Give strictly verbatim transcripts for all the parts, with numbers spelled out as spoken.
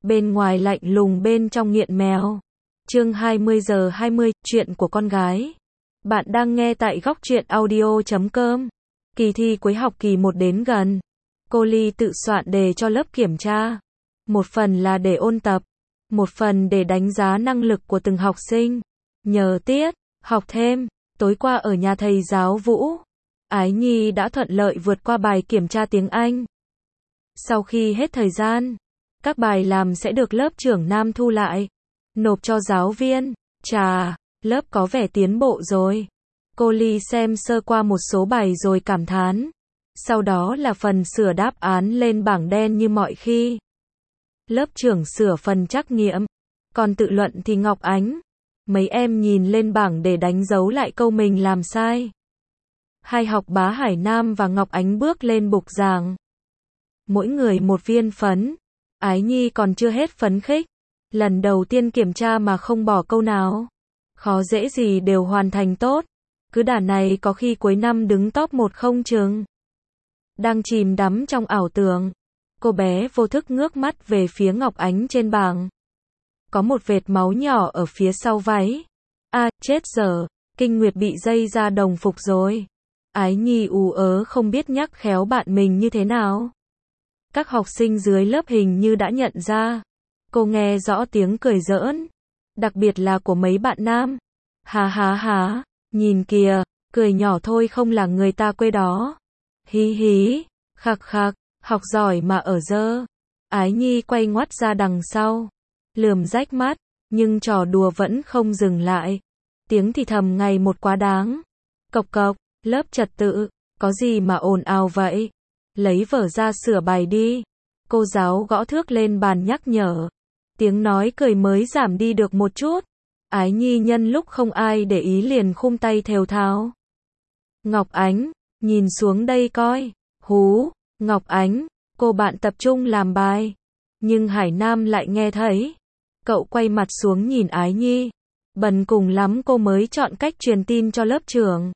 bên ngoài lạnh lùng bên trong nghiện mèo. Chương hai mươi giờ hai mươi, chuyện của con gái. Bạn đang nghe tại góc truyện audio chấm com. Kỳ thi cuối học kỳ một đến gần. Cô Ly tự soạn đề cho lớp kiểm tra. Một phần là để ôn tập, một phần để đánh giá năng lực của từng học sinh. Nhờ tiết, học thêm, tối qua ở nhà thầy giáo Vũ, Ái Nhi đã thuận lợi vượt qua bài kiểm tra tiếng Anh. Sau khi hết thời gian, các bài làm sẽ được lớp trưởng Nam thu lại, nộp cho giáo viên. Chà, lớp có vẻ tiến bộ rồi. Cô Ly xem sơ qua một số bài rồi cảm thán. Sau đó là phần sửa đáp án lên bảng đen như mọi khi. Lớp trưởng sửa phần trắc nghiệm, còn tự luận thì Ngọc Ánh. Mấy em nhìn lên bảng để đánh dấu lại câu mình làm sai. Hai học bá Hải Nam và Ngọc Ánh bước lên bục giảng. Mỗi người một viên phấn. Ái Nhi còn chưa hết phấn khích. Lần đầu tiên kiểm tra mà không bỏ câu nào. Khó dễ gì đều hoàn thành tốt. Cứ đà này có khi cuối năm đứng top một không chừng. Đang chìm đắm trong ảo tưởng, cô bé vô thức ngước mắt về phía Ngọc Ánh trên bảng. Có một vệt máu nhỏ ở phía sau váy. À, chết giờ, Kinh Nguyệt bị dây ra đồng phục rồi. Ái Nhi ú ớ không biết nhắc khéo bạn mình như thế nào. Các học sinh dưới lớp hình như đã nhận ra. Cô nghe rõ tiếng cười giỡn, đặc biệt là của mấy bạn nam. Há há há, nhìn kìa, cười nhỏ thôi không là người ta quê đó. Hí hí, khạc khạc, học giỏi mà ở dơ. Ái Nhi quay ngoắt ra đằng sau, lườm rách mắt, nhưng trò đùa vẫn không dừng lại. Tiếng thì thầm ngày một quá đáng. Cộc cộc, lớp trật tự, có gì mà ồn ào vậy? Lấy vở ra sửa bài đi. Cô giáo gõ thước lên bàn nhắc nhở. Tiếng nói cười mới giảm đi được một chút. Ái Nhi nhân lúc không ai để ý liền khum tay thều thào. Ngọc Ánh, nhìn xuống đây coi. Hú, Ngọc Ánh, cô bạn tập trung làm bài. Nhưng Hải Nam lại nghe thấy. Cậu quay mặt xuống nhìn Ái Nhi. Bần cùng lắm cô mới chọn cách truyền tin cho lớp trưởng.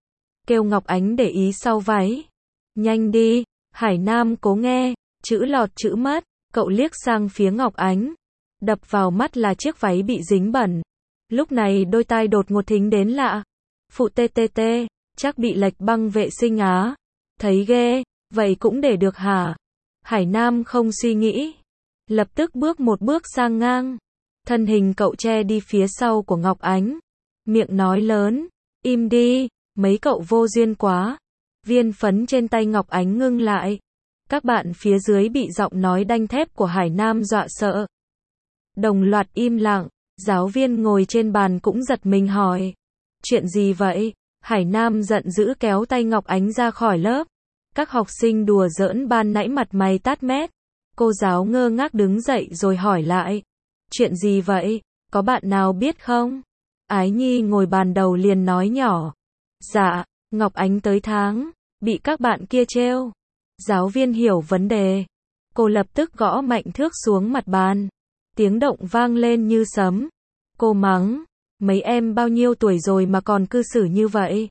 Kêu Ngọc Ánh để ý sau váy. Nhanh đi, Hải Nam cố nghe, chữ lọt chữ mất. Cậu liếc sang phía Ngọc Ánh. Đập vào mắt là chiếc váy bị dính bẩn. Lúc này đôi tai đột ngột thính đến lạ. Phụ tê tê tê, chắc bị lệch băng vệ sinh á. Thấy ghê, vậy cũng để được hả? Hải Nam không suy nghĩ. Lập tức bước một bước sang ngang. Thân hình cậu che đi phía sau của Ngọc Ánh. Miệng nói lớn, im đi, mấy cậu vô duyên quá. Viên phấn trên tay Ngọc Ánh ngưng lại. Các bạn phía dưới bị giọng nói đanh thép của Hải Nam dọa sợ. Đồng loạt im lặng, giáo viên ngồi trên bàn cũng giật mình hỏi. Chuyện gì vậy? Hải Nam giận dữ kéo tay Ngọc Ánh ra khỏi lớp. Các học sinh đùa giỡn ban nãy mặt mày tát mét. Cô giáo ngơ ngác đứng dậy rồi hỏi lại. Chuyện gì vậy? Có bạn nào biết không? Ái Nhi ngồi bàn đầu liền nói nhỏ. Dạ, Ngọc Ánh tới tháng, bị các bạn kia trêu. Giáo viên hiểu vấn đề. Cô lập tức gõ mạnh thước xuống mặt bàn. Tiếng động vang lên như sấm. Cô mắng, mấy em bao nhiêu tuổi rồi mà còn cư xử như vậy?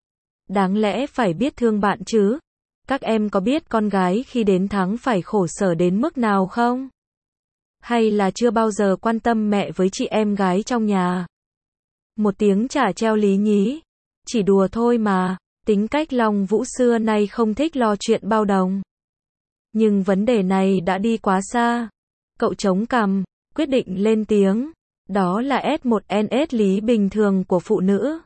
Đáng lẽ phải biết thương bạn chứ. Các em có biết con gái khi đến tháng phải khổ sở đến mức nào không? Hay là chưa bao giờ quan tâm mẹ với chị em gái trong nhà? Một tiếng chả treo lý nhí. Chỉ đùa thôi mà, tính cách Long Vũ xưa nay không thích lo chuyện bao đồng. Nhưng vấn đề này đã đi quá xa. Cậu chống cằm, quyết định lên tiếng. Đó là S một N S lý bình thường của phụ nữ.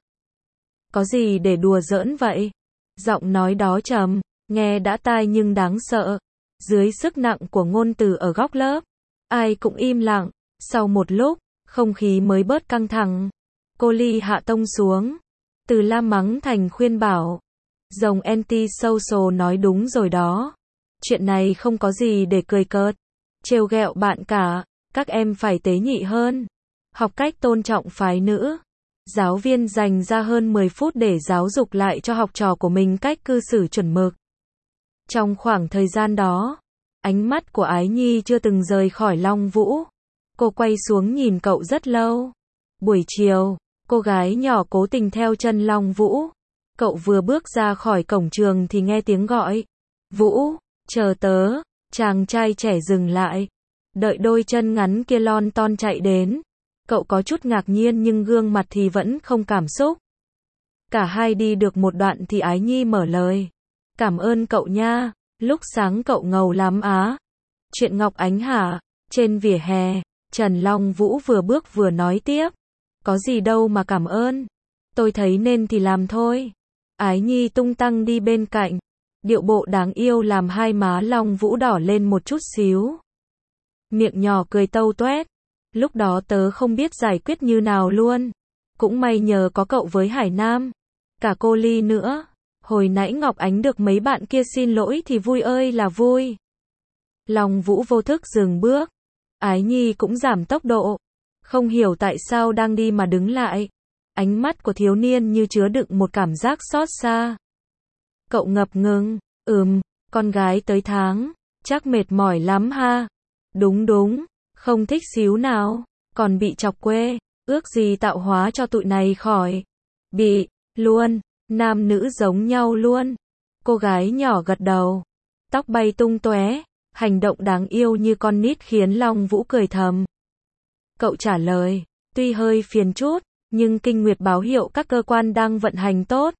Có gì để đùa giỡn vậy? Giọng nói đó trầm, nghe đã tai nhưng đáng sợ. Dưới sức nặng của ngôn từ ở góc lớp, ai cũng im lặng. Sau một lúc, không khí mới bớt căng thẳng. Cô Ly hạ tông xuống. Từ la mắng thành khuyên bảo. Rồng anti-social nói đúng rồi đó. Chuyện này không có gì để cười cợt. Trêu ghẹo bạn cả. Các em phải tế nhị hơn. Học cách tôn trọng phái nữ. Giáo viên dành ra hơn mười phút để giáo dục lại cho học trò của mình cách cư xử chuẩn mực. Trong khoảng thời gian đó, ánh mắt của Ái Nhi chưa từng rời khỏi Long Vũ. Cô quay xuống nhìn cậu rất lâu. Buổi chiều, cô gái nhỏ cố tình theo chân Long Vũ. Cậu vừa bước ra khỏi cổng trường thì nghe tiếng gọi. Vũ, chờ tớ. Chàng trai trẻ dừng lại. Đợi đôi chân ngắn kia lon ton chạy đến, cậu có chút ngạc nhiên nhưng gương mặt thì vẫn không cảm xúc. Cả hai đi được một đoạn thì Ái Nhi mở lời. Cảm ơn cậu nha, lúc sáng cậu ngầu lắm á. Chuyện Ngọc Ánh hả? Trên vỉa hè, Trần Long Vũ vừa bước vừa nói tiếp. Có gì đâu mà cảm ơn. Tôi thấy nên thì làm thôi. Ái Nhi tung tăng đi bên cạnh. Điệu bộ đáng yêu làm hai má Long Vũ đỏ lên một chút xíu. Miệng nhỏ cười tâu toét. Lúc đó tớ không biết giải quyết như nào luôn. Cũng may nhờ có cậu với Hải Nam. Cả cô Ly nữa. Hồi nãy Ngọc Ánh được mấy bạn kia xin lỗi thì vui ơi là vui. Long Vũ vô thức dừng bước. Ái Nhi cũng giảm tốc độ. Không hiểu tại sao đang đi mà đứng lại. Ánh mắt của thiếu niên như chứa đựng một cảm giác xót xa. Cậu ngập ngừng. Ừm, con gái tới tháng. Chắc mệt mỏi lắm ha. Đúng đúng. Không thích xíu nào. Còn bị chọc quê. Ước gì tạo hóa cho tụi này khỏi. Bị. Luôn. Nam nữ giống nhau luôn. Cô gái nhỏ gật đầu. Tóc bay tung tóe. Hành động đáng yêu như con nít khiến Long Vũ cười thầm. Cậu trả lời. Tuy hơi phiền chút, nhưng kinh nguyệt báo hiệu các cơ quan đang vận hành tốt.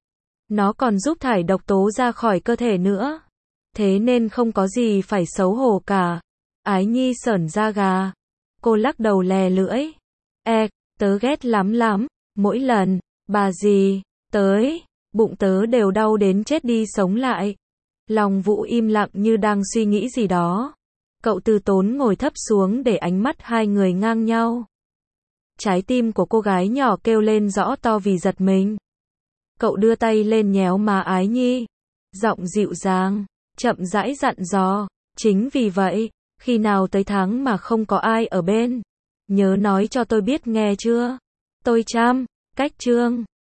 Nó còn giúp thải độc tố ra khỏi cơ thể nữa. Thế nên không có gì phải xấu hổ cả. Ái Nhi sởn da gà. Cô lắc đầu lè lưỡi. E, tớ ghét lắm lắm. Mỗi lần, bà dì, tới, bụng tớ đều đau đến chết đi sống lại. Long Vũ im lặng như đang suy nghĩ gì đó. Cậu từ tốn ngồi thấp xuống để ánh mắt hai người ngang nhau. Trái tim của cô gái nhỏ kêu lên rõ to vì giật mình. Cậu đưa tay lên nhéo má Ái Nhi. Giọng dịu dàng, chậm rãi dặn dò. Chính vì vậy, khi nào tới tháng mà không có ai ở bên, nhớ nói cho tôi biết nghe chưa? Tôi chăm, cách chương.